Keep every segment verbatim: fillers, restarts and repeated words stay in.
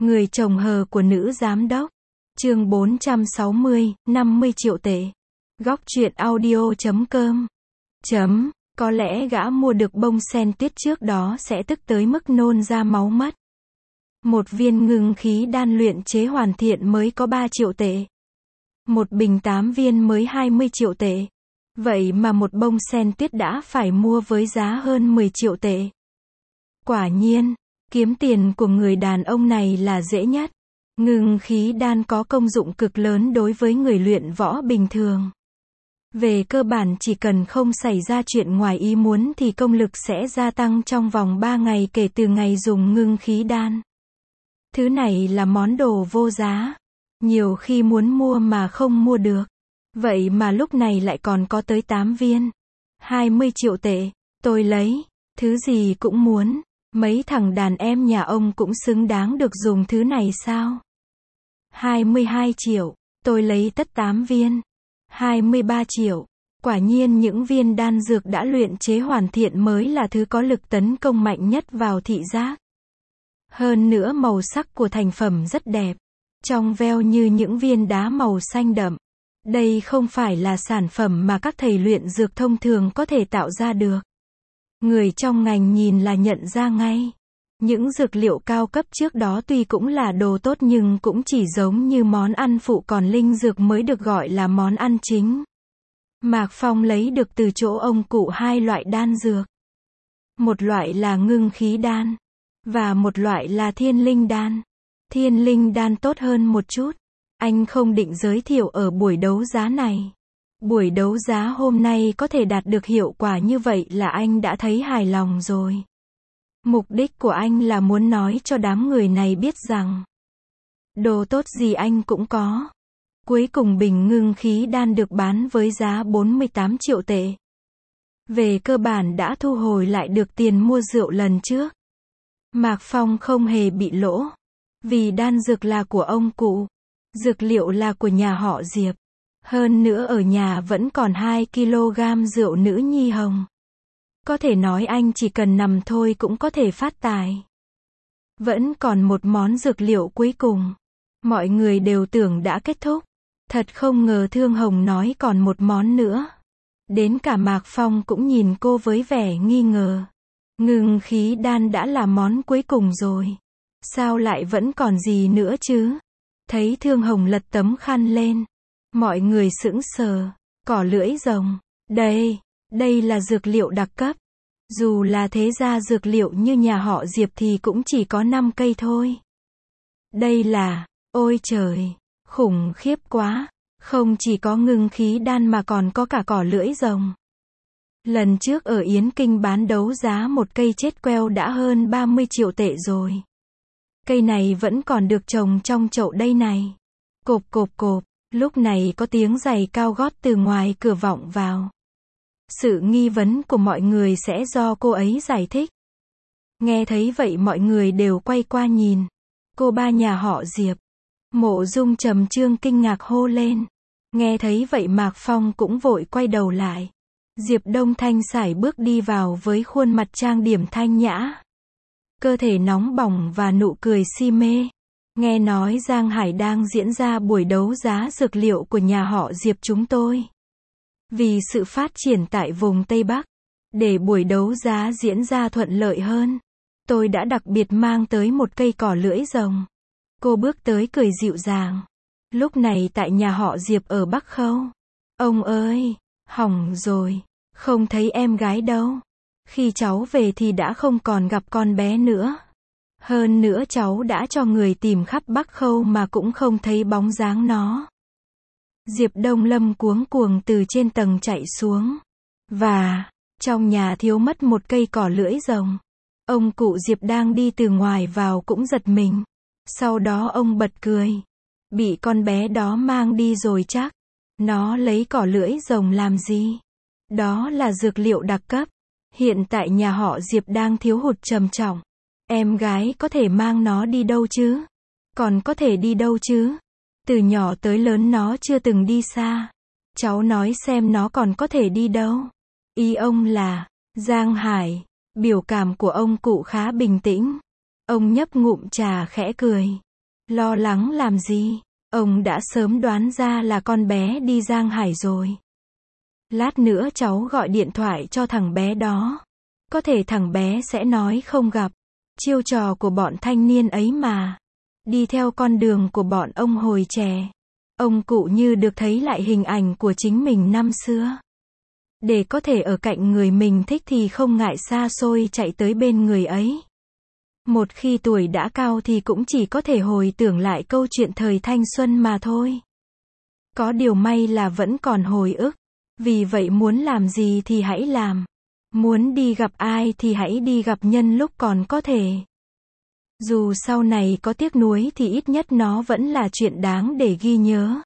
Người chồng hờ của nữ giám đốc. Chương bốn trăm sáu mươi, năm mươi triệu tệ. Góc truyện audio chấm com. Chấm, có lẽ gã mua được bông sen tuyết trước đó sẽ tức tới mức nôn ra máu mất. Một viên ngưng khí đan luyện chế hoàn thiện mới có ba triệu tệ. Một bình tám viên mới hai mươi triệu tệ. Vậy mà một bông sen tuyết đã phải mua với giá hơn mười triệu tệ. Quả nhiên, kiếm tiền của người đàn ông này là dễ nhất. Ngưng khí đan có công dụng cực lớn đối với người luyện võ bình thường. Về cơ bản chỉ cần không xảy ra chuyện ngoài ý muốn thì công lực sẽ gia tăng trong vòng ba ngày kể từ ngày dùng ngưng khí đan. Thứ này là món đồ vô giá. Nhiều khi muốn mua mà không mua được. Vậy mà lúc này lại còn có tới tám viên. hai mươi triệu tệ, tôi lấy. Thứ gì cũng muốn. Mấy thằng đàn em nhà ông cũng xứng đáng được dùng thứ này sao? hai mươi hai triệu, tôi lấy tất tám viên. hai mươi ba triệu. Quả nhiên những viên đan dược đã luyện chế hoàn thiện mới là thứ có lực tấn công mạnh nhất vào thị giác. Hơn nữa màu sắc của thành phẩm rất đẹp. Trong veo như những viên đá màu xanh đậm. Đây không phải là sản phẩm mà các thầy luyện dược thông thường có thể tạo ra được. Người trong ngành nhìn là nhận ra ngay. Những dược liệu cao cấp trước đó tuy cũng là đồ tốt nhưng cũng chỉ giống như món ăn phụ, còn linh dược mới được gọi là món ăn chính. Mạc Phong lấy được từ chỗ ông cụ hai loại đan dược. Một loại là ngưng khí đan. Và một loại là thiên linh đan. Thiên linh đan tốt hơn một chút. Anh không định giới thiệu ở buổi đấu giá này. Buổi đấu giá hôm nay có thể đạt được hiệu quả như vậy là anh đã thấy hài lòng rồi. Mục đích của anh là muốn nói cho đám người này biết rằng đồ tốt gì anh cũng có. Cuối cùng bình ngưng khí đan được bán với giá bốn mươi tám triệu tệ. Về cơ bản đã thu hồi lại được tiền mua rượu lần trước. Mạc Phong không hề bị lỗ. Vì đan dược là của ông cụ. Dược liệu là của nhà họ Diệp. Hơn nữa ở nhà vẫn còn hai ki lô gam rượu nữ nhi hồng. Có thể nói anh chỉ cần nằm thôi cũng có thể phát tài. Vẫn còn một món dược liệu cuối cùng. Mọi người đều tưởng đã kết thúc. Thật không ngờ Thương Hồng nói còn một món nữa. Đến cả Mạc Phong cũng nhìn cô với vẻ nghi ngờ. Ngưng khí đan đã là món cuối cùng rồi. Sao lại vẫn còn gì nữa chứ? Thấy Thương Hồng lật tấm khăn lên. Mọi người sững sờ. Cỏ lưỡi rồng. Đây, đây là dược liệu đặc cấp. Dù là thế gia dược liệu như nhà họ Diệp thì cũng chỉ có năm cây thôi. Đây là, ôi trời, khủng khiếp quá. Không chỉ có ngưng khí đan mà còn có cả cỏ lưỡi rồng. Lần trước ở Yến Kinh bán đấu giá một cây chết queo đã hơn ba mươi triệu tệ rồi. Cây này vẫn còn được trồng trong chậu đây này. Cộp cộp cộp, lúc này có tiếng giày cao gót từ ngoài cửa vọng vào. Sự nghi vấn của mọi người sẽ do cô ấy giải thích. Nghe thấy vậy mọi người đều quay qua nhìn. Cô ba nhà họ Diệp. Mộ Dung Trầm Trương kinh ngạc hô lên. Nghe thấy vậy Mạc Phong cũng vội quay đầu lại. Diệp Đông Thanh sải bước đi vào với khuôn mặt trang điểm thanh nhã. Cơ thể nóng bỏng và nụ cười si mê. Nghe nói Giang Hải đang diễn ra buổi đấu giá dược liệu của nhà họ Diệp chúng tôi. Vì sự phát triển tại vùng Tây Bắc, để buổi đấu giá diễn ra thuận lợi hơn, tôi đã đặc biệt mang tới một cây cỏ lưỡi rồng. Cô bước tới cười dịu dàng. Lúc này tại nhà họ Diệp ở Bắc Khâu. Ông ơi, hỏng rồi, không thấy em gái đâu. Khi cháu về thì đã không còn gặp con bé nữa. Hơn nữa cháu đã cho người tìm khắp Bắc Khâu mà cũng không thấy bóng dáng nó. Diệp Đông Lâm cuống cuồng từ trên tầng chạy xuống. Và, trong nhà thiếu mất một cây cỏ lưỡi rồng. Ông cụ Diệp đang đi từ ngoài vào cũng giật mình. Sau đó ông bật cười. Bị con bé đó mang đi rồi chắc. Nó lấy cỏ lưỡi rồng làm gì? Đó là dược liệu đặc cấp. Hiện tại nhà họ Diệp đang thiếu hụt trầm trọng. Em gái có thể mang nó đi đâu chứ? Còn có thể đi đâu chứ? Từ nhỏ tới lớn nó chưa từng đi xa. Cháu nói xem nó còn có thể đi đâu? Ý ông là, Giang Hải. Biểu cảm của ông cụ khá bình tĩnh. Ông nhấp ngụm trà khẽ cười. Lo lắng làm gì? Ông đã sớm đoán ra là con bé đi Giang Hải rồi. Lát nữa cháu gọi điện thoại cho thằng bé đó. Có thể thằng bé sẽ nói không gặp. Chiêu trò của bọn thanh niên ấy mà. Đi theo con đường của bọn ông hồi trẻ. Ông cụ như được thấy lại hình ảnh của chính mình năm xưa. Để có thể ở cạnh người mình thích thì không ngại xa xôi chạy tới bên người ấy. Một khi tuổi đã cao thì cũng chỉ có thể hồi tưởng lại câu chuyện thời thanh xuân mà thôi. Có điều may là vẫn còn hồi ức. Vì vậy muốn làm gì thì hãy làm. Muốn đi gặp ai thì hãy đi gặp nhân lúc còn có thể. Dù sau này có tiếc nuối thì ít nhất nó vẫn là chuyện đáng để ghi nhớ.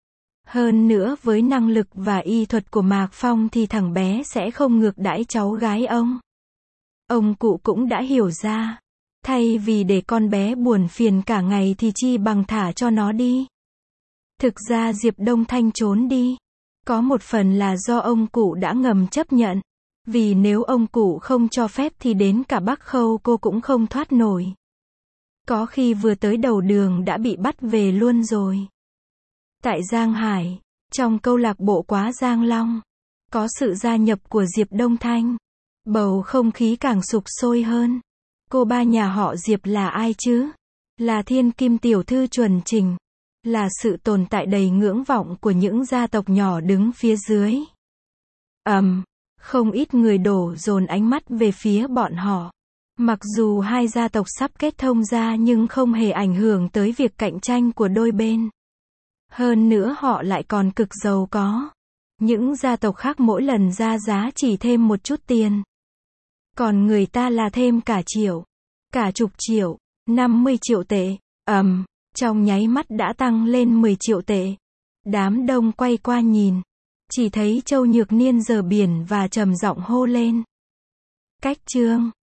Hơn nữa với năng lực và y thuật của Mạc Phong thì thằng bé sẽ không ngược đãi cháu gái ông. Ông cụ cũng đã hiểu ra. Thay vì để con bé buồn phiền cả ngày thì chi bằng thả cho nó đi. Thực ra Diệp Đông Thanh trốn đi. Có một phần là do ông cụ đã ngầm chấp nhận. Vì nếu ông cụ không cho phép thì đến cả Bắc Khâu cô cũng không thoát nổi. Có khi vừa tới đầu đường đã bị bắt về luôn rồi. Tại Giang Hải, trong câu lạc bộ Quá Giang Long, có sự gia nhập của Diệp Đông Thanh. Bầu không khí càng sục sôi hơn. Cô ba nhà họ Diệp là ai chứ? Là thiên kim tiểu thư chuẩn chỉnh. Là sự tồn tại đầy ngưỡng vọng của những gia tộc nhỏ đứng phía dưới. Ầm, um, không ít người đổ dồn ánh mắt về phía bọn họ. Mặc dù hai gia tộc sắp kết thông ra nhưng không hề ảnh hưởng tới việc cạnh tranh của đôi bên. Hơn nữa họ lại còn cực giàu có. Những gia tộc khác mỗi lần ra giá chỉ thêm một chút tiền. Còn người ta là thêm cả triệu, cả chục triệu, năm mươi triệu tệ. Ầm, um, trong nháy mắt đã tăng lên mười triệu tệ. Đám đông quay qua nhìn. Chỉ thấy Châu Nhược Niên giở biển và trầm giọng hô lên. Cách trương.